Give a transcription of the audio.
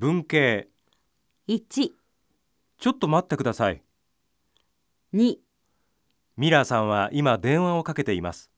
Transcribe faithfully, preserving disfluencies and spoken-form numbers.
文系。 いち、 ちょっと待ってください。 に、 ミラーさんは今電話をかけています。